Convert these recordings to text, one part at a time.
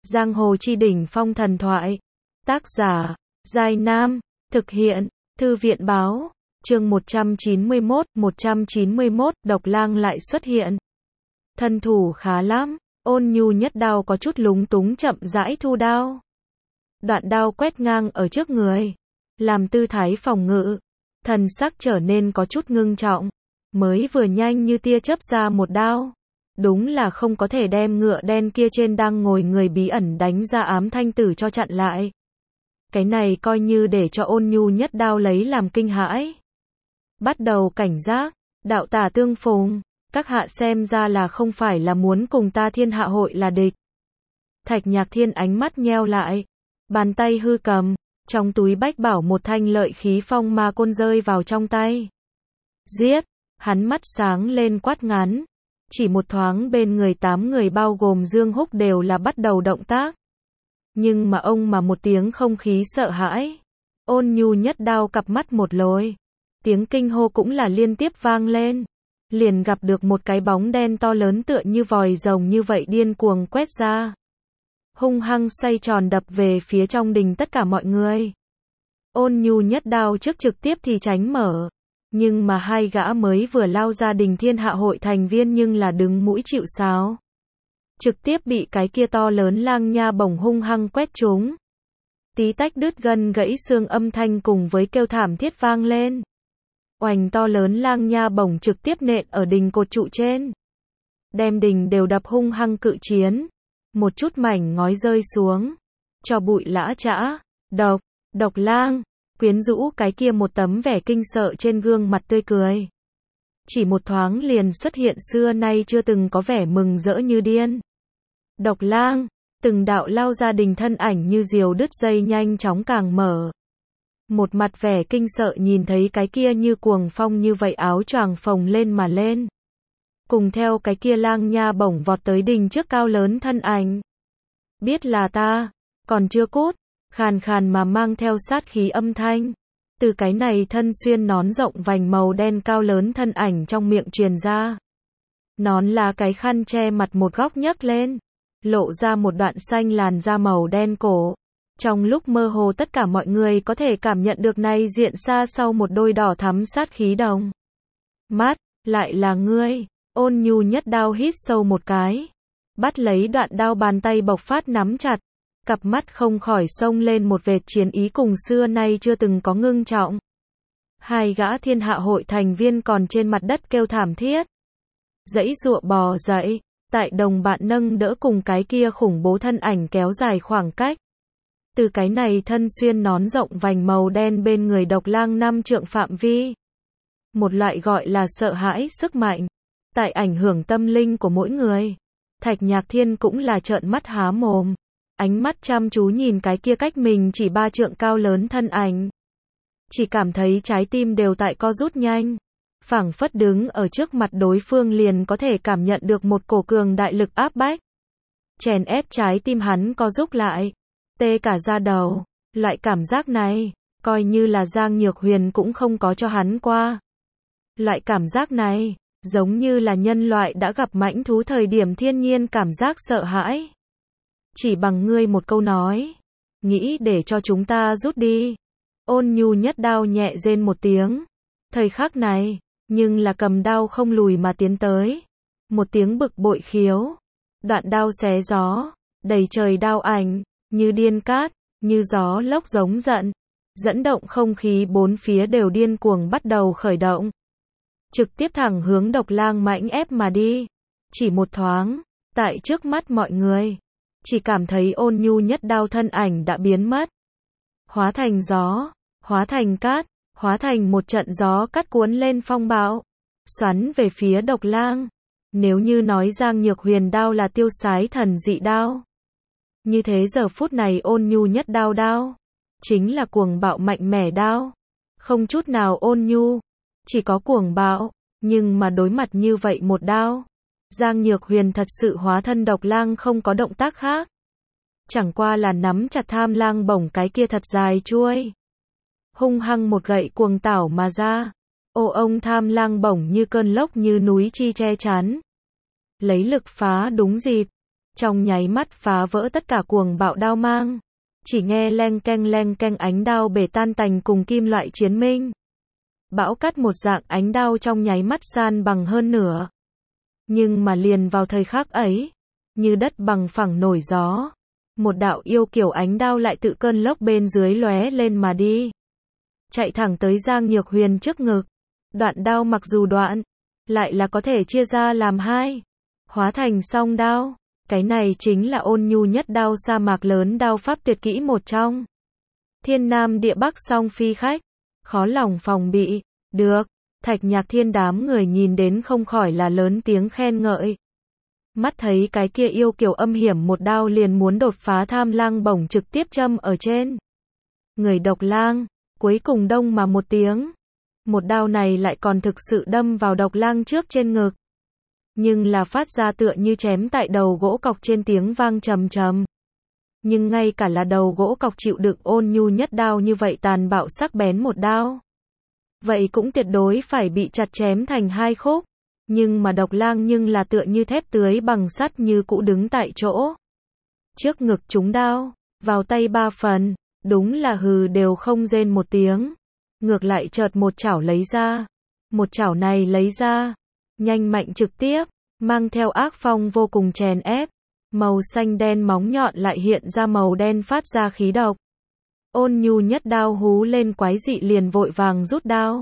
Giang hồ chi đỉnh phong thần thoại. Tác giả, Giai Nam. Thực hiện, Thư viện báo. Chương 191, Độc Lang lại xuất hiện. Thân thủ khá lắm, Ôn Nhu nhất đao có chút lúng túng chậm rãi thu đao. Đoạn đao quét ngang ở trước người, làm tư thái phòng ngự. Thần sắc trở nên có chút ngưng trọng, mới vừa nhanh như tia chớp ra một đao. Đúng là không có thể đem ngựa đen kia trên đang ngồi người bí ẩn đánh ra ám thanh tử cho chặn lại. Cái này coi như để cho Ôn Nhu nhất đao lấy làm kinh hãi. Bắt đầu cảnh giác, đạo tả tương phùng, các hạ xem ra là không phải là muốn cùng ta Thiên Hạ hội là địch. Thạch Nhạc Thiên ánh mắt nheo lại, bàn tay hư cầm, trong túi bách bảo một thanh lợi khí phong ma côn rơi vào trong tay. Giết, hắn mắt sáng lên quát ngắn. Chỉ một thoáng bên người 8 người bao gồm Dương Húc đều là bắt đầu động tác. Nhưng mà ông mà một tiếng không khí sợ hãi. Ôn Nhu nhất đao cặp mắt một lồi. Tiếng kinh hô cũng là liên tiếp vang lên. Liền gặp được một cái bóng đen to lớn tựa như vòi rồng như vậy điên cuồng quét ra. Hung hăng xoay tròn đập về phía trong đình tất cả mọi người. Ôn Nhu nhất đao trước trực tiếp thì tránh mở. Nhưng mà hai gã mới vừa lao ra đình Thiên Hạ hội thành viên nhưng là đứng mũi chịu sáo. Trực tiếp bị cái kia to lớn lang nha bổng hung hăng quét trúng. Tí tách đứt gân gãy xương âm thanh cùng với kêu thảm thiết vang lên. Oành to lớn lang nha bổng trực tiếp nện ở đình cột trụ trên. Đem đình đều đập hung hăng cự chiến. Một chút mảnh ngói rơi xuống. Cho bụi lã chã. Độc Lang. Quyến rũ cái kia một tấm vẻ kinh sợ trên gương mặt tươi cười. Chỉ một thoáng liền xuất hiện xưa nay chưa từng có vẻ mừng rỡ như điên. Độc Lang, từng đạo lao ra đình thân ảnh như diều đứt dây nhanh chóng càng mở. Một mặt vẻ kinh sợ nhìn thấy cái kia như cuồng phong như vậy áo choàng phồng lên mà lên. Cùng theo cái kia lang nha bổng vọt tới đình trước cao lớn thân ảnh. Biết là ta, còn chưa cút. Khàn khàn mà mang theo sát khí âm thanh. Từ cái này thân xuyên nón rộng vành màu đen cao lớn thân ảnh trong miệng truyền ra. Nón là cái khăn che mặt một góc nhấc lên. Lộ ra một đoạn xanh làn da màu đen cổ. Trong lúc mơ hồ tất cả mọi người có thể cảm nhận được này diện xa sau một đôi đỏ thắm sát khí đồng. Mắt, lại là ngươi. Ôn Nhu nhất đao hít sâu một cái. Bắt lấy đoạn đao bàn tay bộc phát nắm chặt. Cặp mắt không khỏi xông lên một vệt chiến ý cùng xưa nay chưa từng có ngưng trọng. Hai gã Thiên Hạ hội thành viên còn trên mặt đất kêu thảm thiết. Dãy giụa bò dậy, tại đồng bạn nâng đỡ cùng cái kia khủng bố thân ảnh kéo dài khoảng cách. Từ cái này thân xuyên nón rộng vành màu đen bên người Độc Lang 5 trượng phạm vi. Một loại gọi là sợ hãi sức mạnh. Tại ảnh hưởng tâm linh của mỗi người. Thạch Nhạc Thiên cũng là trợn mắt há mồm. Ánh mắt chăm chú nhìn cái kia cách mình chỉ 3 trượng cao lớn thân ảnh. Chỉ cảm thấy trái tim đều tại co rút nhanh. Phảng phất đứng ở trước mặt đối phương liền có thể cảm nhận được một cổ cường đại lực áp bách. Chèn ép trái tim hắn co rút lại. Tê cả da đầu. Loại cảm giác này, coi như là Giang Nhược Huyền cũng không có cho hắn qua. Loại cảm giác này, giống như là nhân loại đã gặp mãnh thú thời điểm thiên nhiên cảm giác sợ hãi. Chỉ bằng ngươi một câu nói, nghĩ để cho chúng ta rút đi. Ôn Nhu nhất đao nhẹ rên một tiếng. Thời khắc này, nhưng là cầm đao không lùi mà tiến tới. Một tiếng bực bội khiếu. Đoạn đao xé gió, đầy trời đao ảnh, như điên cát, như gió lốc giống giận. Dẫn động không khí bốn phía đều điên cuồng bắt đầu khởi động. Trực tiếp thẳng hướng Độc Lang mãnh ép mà đi. Chỉ một thoáng, tại trước mắt mọi người. Chỉ cảm thấy Ôn Nhu nhất đao thân ảnh đã biến mất. Hóa thành gió, hóa thành cát, hóa thành một trận gió cắt cuốn lên phong bão. Xoắn về phía Độc Lang. Nếu như nói Giang Nhược Huyền đao là tiêu sái thần dị đao. Như thế giờ phút này Ôn Nhu nhất đao. Chính là cuồng bạo mạnh mẽ đao. Không chút nào ôn nhu. Chỉ có cuồng bạo. Nhưng mà đối mặt như vậy một đao. Giang Nhược Huyền thật sự hóa thân Độc Lang không có động tác khác. Chẳng qua là nắm chặt tham lang bổng cái kia thật dài chuôi. Hung hăng một gậy cuồng tảo mà ra. Ô ông tham lang bổng như cơn lốc như núi chi che chắn. Lấy lực phá đúng dịp. trong nháy mắt phá vỡ tất cả cuồng bạo đao mang. Chỉ nghe leng keng ánh đao bể tan tành cùng kim loại chiến minh. Bão cát một dạng ánh đao trong nháy mắt san bằng hơn nửa. Nhưng mà liền vào thời khắc ấy, như đất bằng phẳng nổi gió, một đạo yêu kiều ánh đao lại tự cơn lốc bên dưới lóe lên mà đi. Chạy thẳng tới Giang Nhược Huyền trước ngực. Đoạn đao mặc dù đoạn, lại là có thể chia ra làm hai, hóa thành song đao. Cái này chính là ôn nhu nhất đao sa mạc lớn đao pháp tuyệt kỹ một trong. Thiên Nam địa Bắc song phi khách, khó lòng phòng bị. Được, Thạch Nhạc Thiên đám người nhìn đến không khỏi là lớn tiếng khen ngợi. Mắt thấy cái kia yêu kiều âm hiểm một đao liền muốn đột phá Tham Lang bổng trực tiếp châm ở trên người Độc Lang, cuối cùng đông mà một tiếng. Một đao này lại còn thực sự đâm vào Độc Lang trước trên ngực. Nhưng là phát ra tựa như chém tại đầu gỗ cọc trên tiếng vang trầm trầm. Nhưng ngay cả là đầu gỗ cọc chịu đựng ôn nhu nhất đao như vậy tàn bạo sắc bén một đao. Vậy cũng tuyệt đối phải bị chặt chém thành hai khúc. Nhưng mà Độc Lang nhưng là tựa như thép tưới bằng sắt như cũ đứng tại chỗ. Trước ngực trúng đao, vào tay ba phần, đúng là hừ đều không rên một tiếng. Ngược lại chợt một chảo lấy ra. Một chảo này lấy ra, nhanh mạnh trực tiếp, mang theo ác phong vô cùng chèn ép. Màu xanh đen móng nhọn lại hiện ra màu đen phát ra khí độc. Ôn nhu nhất đao hú lên quái dị liền vội vàng rút đao.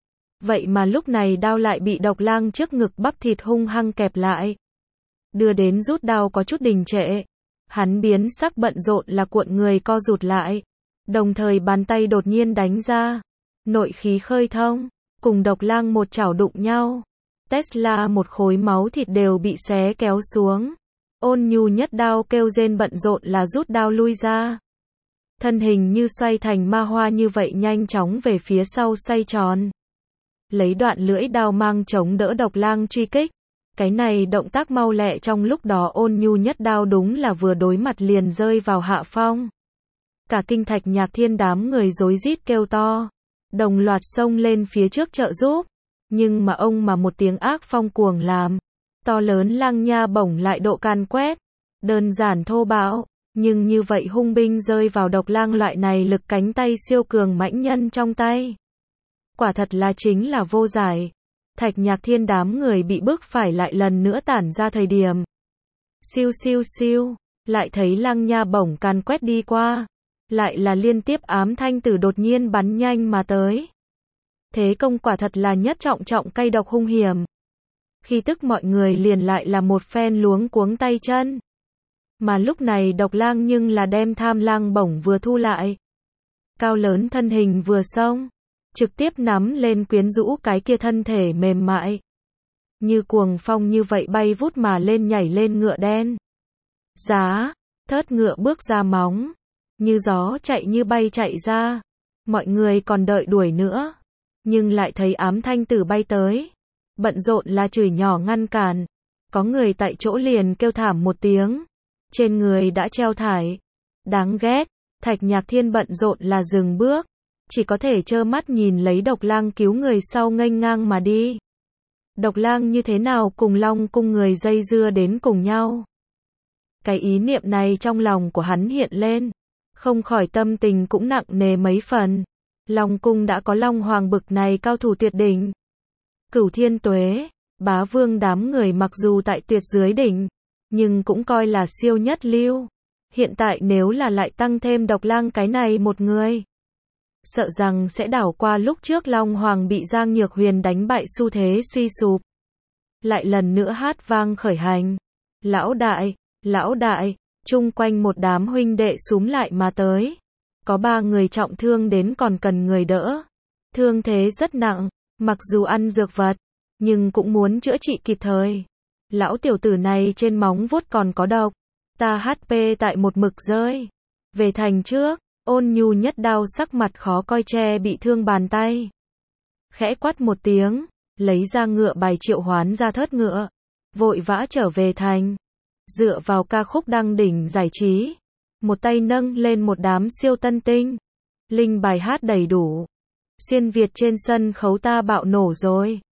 Vậy mà lúc này đao lại bị Độc Lang trước ngực bắp thịt hung hăng kẹp lại. Đưa đến rút đao có chút đình trệ. Hắn biến sắc bận rộn là cuộn người co rụt lại. Đồng thời bàn tay đột nhiên đánh ra. Nội khí khơi thông, cùng Độc Lang một chảo đụng nhau. Tesla một khối máu thịt đều bị xé kéo xuống. Ôn nhu nhất đao kêu rên bận rộn là rút đao lui ra. Thân hình như xoay thành ma hoa như vậy nhanh chóng về phía sau xoay tròn. Lấy đoạn lưỡi đao mang chống đỡ Độc Lang truy kích. Cái này động tác mau lẹ trong lúc đó ôn nhu nhất đao đúng là vừa đối mặt liền rơi vào hạ phong. Cả kinh Thạch Nhạc Thiên đám người rối rít kêu to. Đồng loạt xông lên phía trước trợ giúp. Nhưng mà ông mà một tiếng ác phong cuồng làm. To lớn lang nha bổng lại độ càn quét. Đơn giản thô bạo. Nhưng như vậy hung binh rơi vào Độc Lang loại này lực cánh tay siêu cường mãnh nhân trong tay. Quả thật là chính là vô giải. Thạch Nhạc Thiên đám người bị bức phải lại lần nữa tản ra thời điểm. Siêu siêu siêu. Lại thấy lang nha bổng càn quét đi qua. Lại là liên tiếp ám thanh tử đột nhiên bắn nhanh mà tới. Thế công quả thật là nhất trọng cay độc hung hiểm. Khi tức mọi người liền lại là một phen luống cuống tay chân. Mà lúc này Độc Lang nhưng là đem Tham Lang bổng vừa thu lại. Cao lớn thân hình vừa xông. Trực tiếp nắm lên quyến rũ cái kia thân thể mềm mại. Như cuồng phong như vậy bay vút mà lên nhảy lên ngựa đen. Giá, thớt ngựa bước ra móng. Như gió chạy như bay chạy ra. Mọi người còn đợi đuổi nữa. Nhưng lại thấy ám thanh tử bay tới. Bận rộn là chửi nhỏ ngăn cản. Có người tại chỗ liền kêu thảm một tiếng. Trên người đã treo thải. Đáng ghét. Thạch Nhạc Thiên bận rộn là dừng bước. Chỉ có thể trơ mắt nhìn lấy Độc Lang cứu người sau nghênh ngang mà đi. Độc Lang như thế nào cùng Long cung người dây dưa đến cùng nhau. Cái ý niệm này trong lòng của hắn hiện lên. Không khỏi tâm tình cũng nặng nề mấy phần. Long cung đã có Long Hoàng bực này cao thủ tuyệt đỉnh. Cửu Thiên Tuế, Bá Vương đám người mặc dù tại tuyệt dưới đỉnh, nhưng cũng coi là siêu nhất lưu. Hiện tại nếu là lại tăng thêm Độc Lang cái này một người, sợ rằng sẽ đảo qua lúc trước Long Hoàng bị Giang Nhược Huyền đánh bại xu thế suy sụp. Lại lần nữa hát vang khởi hành. Lão đại, chung quanh một đám huynh đệ xúm lại mà tới. Có 3 người trọng thương đến còn cần người đỡ. Thương thế rất nặng, mặc dù ăn dược vật, nhưng cũng muốn chữa trị kịp thời. Lão tiểu tử này trên móng vuốt còn có độc. Ta HP tại một mực rơi. Về thành trước, ôn nhu nhất đao sắc mặt khó coi che bị thương bàn tay. Khẽ quát một tiếng, lấy ra ngựa bài triệu hoán ra thớt ngựa. Vội vã trở về thành. Dựa vào ca khúc đăng đỉnh giải trí. Một tay nâng lên một đám siêu tân tinh. Linh bài hát đầy đủ. Xuyên Việt trên sân khấu ta bạo nổ rồi.